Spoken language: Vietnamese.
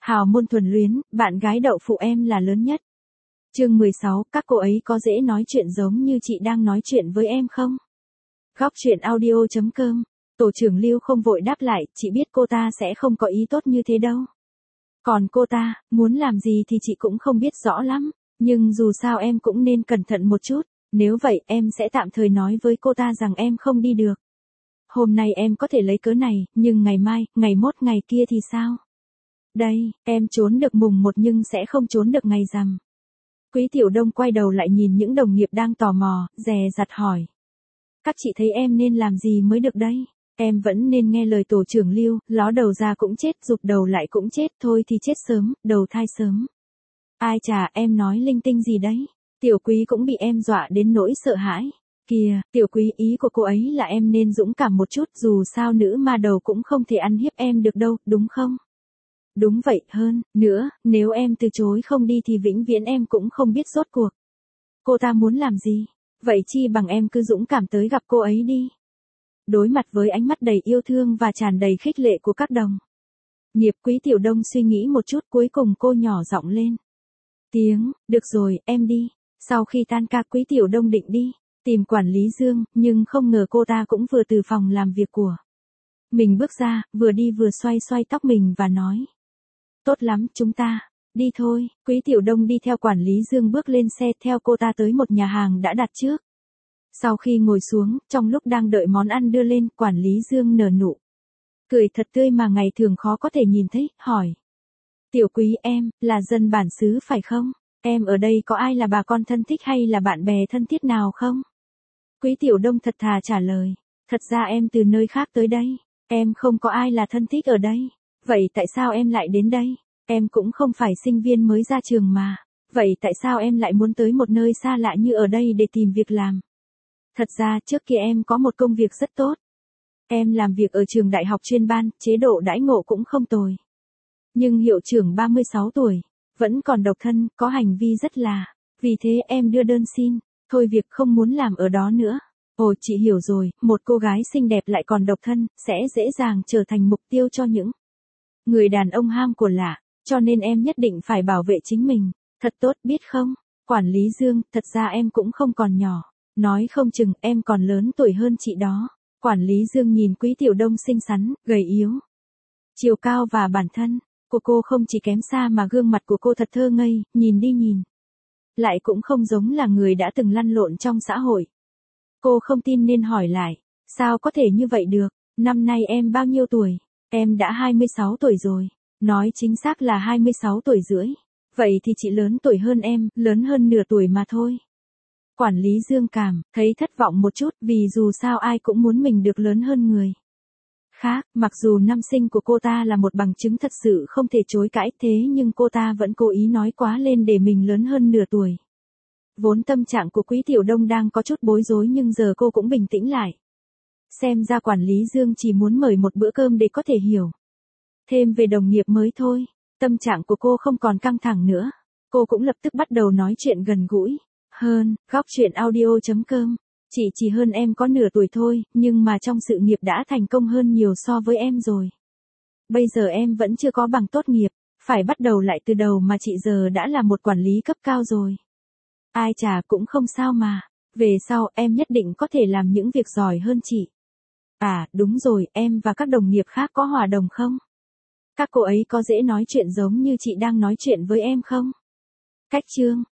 Hào môn thuần luyến, bạn gái đậu phụ em là lớn nhất. Chương 16, các cô ấy có dễ nói chuyện giống như chị đang nói chuyện với em không? Góc truyện audio.com. Tổ trưởng Lưu không vội đáp lại, chị biết cô ta sẽ không có ý tốt như thế đâu. Còn cô ta, muốn làm gì thì chị cũng không biết rõ lắm, nhưng dù sao em cũng nên cẩn thận một chút, nếu vậy em sẽ tạm thời nói với cô ta rằng em không đi được. Hôm nay em có thể lấy cớ này, nhưng ngày mai, ngày mốt ngày kia thì sao? Đây, em trốn được mùng 1 nhưng sẽ không trốn được ngày rằm. Quý Tiểu Đông quay đầu lại nhìn những đồng nghiệp đang tò mò, dè dặt hỏi. Các chị thấy em nên làm gì mới được đây? Em vẫn nên nghe lời tổ trưởng Lưu, ló đầu ra cũng chết, rụt đầu lại cũng chết, thôi thì chết sớm, đầu thai sớm. Ai chà, em nói linh tinh gì đấy? Tiểu Quý cũng bị em dọa đến nỗi sợ hãi. Kìa, Tiểu Quý, ý của cô ấy là em nên dũng cảm một chút, dù sao nữ ma đầu cũng không thể ăn hiếp em được đâu, đúng không? Đúng vậy, hơn nữa, nếu em từ chối không đi thì vĩnh viễn em cũng không biết rốt cuộc cô ta muốn làm gì. Vậy chi bằng em cứ dũng cảm tới gặp cô ấy đi. Đối mặt với ánh mắt đầy yêu thương và tràn đầy khích lệ của các đồng nghiệp, Quý Tiểu Đông suy nghĩ một chút, cuối cùng cô nhỏ giọng lên tiếng, được rồi, em đi. Sau khi tan ca, Quý Tiểu Đông định đi tìm quản lý Dương, nhưng không ngờ cô ta cũng vừa từ phòng làm việc của mình bước ra, vừa đi vừa xoay xoay tóc mình và nói. Tốt lắm, chúng ta đi thôi. Quý Tiểu Đông đi theo quản lý Dương bước lên xe theo cô ta tới một nhà hàng đã đặt trước. Sau khi ngồi xuống, trong lúc đang đợi món ăn đưa lên, quản lý Dương nở nụ cười thật tươi mà ngày thường khó có thể nhìn thấy, hỏi. Tiểu Quý, em là dân bản xứ phải không? Em ở đây có ai là bà con thân thích hay là bạn bè thân thiết nào không? Quý Tiểu Đông thật thà trả lời. Thật ra em từ nơi khác tới đây. Em không có ai là thân thích ở đây. Vậy tại sao em lại đến đây? Em cũng không phải sinh viên mới ra trường mà. Vậy tại sao em lại muốn tới một nơi xa lạ như ở đây để tìm việc làm? Thật ra trước kia em có một công việc rất tốt. Em làm việc ở trường đại học chuyên ban, chế độ đãi ngộ cũng không tồi. Nhưng hiệu trưởng 36 tuổi, vẫn còn độc thân, có hành vi rất là. Vì thế em đưa đơn xin, thôi việc không muốn làm ở đó nữa. Ồ, chị hiểu rồi, một cô gái xinh đẹp lại còn độc thân, sẽ dễ dàng trở thành mục tiêu cho những người đàn ông ham của lạ, cho nên em nhất định phải bảo vệ chính mình. Thật tốt, biết không? Quản lý Dương, thật ra em cũng không còn nhỏ. Nói không chừng em còn lớn tuổi hơn chị đó. Quản lý Dương nhìn Quý Tiểu Đông xinh xắn, gầy yếu, chiều cao và bản thân của cô không chỉ kém xa mà gương mặt của cô thật thơ ngây, nhìn đi nhìn lại cũng không giống là người đã từng lăn lộn trong xã hội. Cô không tin nên hỏi lại, sao có thể như vậy được? Năm nay em bao nhiêu tuổi? Em đã 26 tuổi rồi. Nói chính xác là 26 tuổi rưỡi. Vậy thì chị lớn tuổi hơn em, lớn hơn nửa tuổi mà thôi. Quản lý Dương cảm thấy thất vọng một chút, vì dù sao ai cũng muốn mình được lớn hơn người khác. Mặc dù năm sinh của cô ta là một bằng chứng thật sự không thể chối cãi, thế nhưng cô ta vẫn cố ý nói quá lên để mình lớn hơn nửa tuổi. Vốn tâm trạng của Quý Tiểu Đông đang có chút bối rối nhưng giờ cô cũng bình tĩnh lại. Xem ra quản lý Dương chỉ muốn mời một bữa cơm để có thể hiểu thêm về đồng nghiệp mới thôi. Tâm trạng của cô không còn căng thẳng nữa. Cô cũng lập tức bắt đầu nói chuyện gần gũi hơn. Góc truyện audio.com. Chị chỉ hơn em có nửa tuổi thôi, nhưng mà trong sự nghiệp đã thành công hơn nhiều so với em rồi. Bây giờ em vẫn chưa có bằng tốt nghiệp, phải bắt đầu lại từ đầu mà chị giờ đã là một quản lý cấp cao rồi. Ai chà, cũng không sao mà. Về sau em nhất định có thể làm những việc giỏi hơn chị. À, đúng rồi, em và các đồng nghiệp khác có hòa đồng không? Các cô ấy có dễ nói chuyện giống như chị đang nói chuyện với em không? Cách chương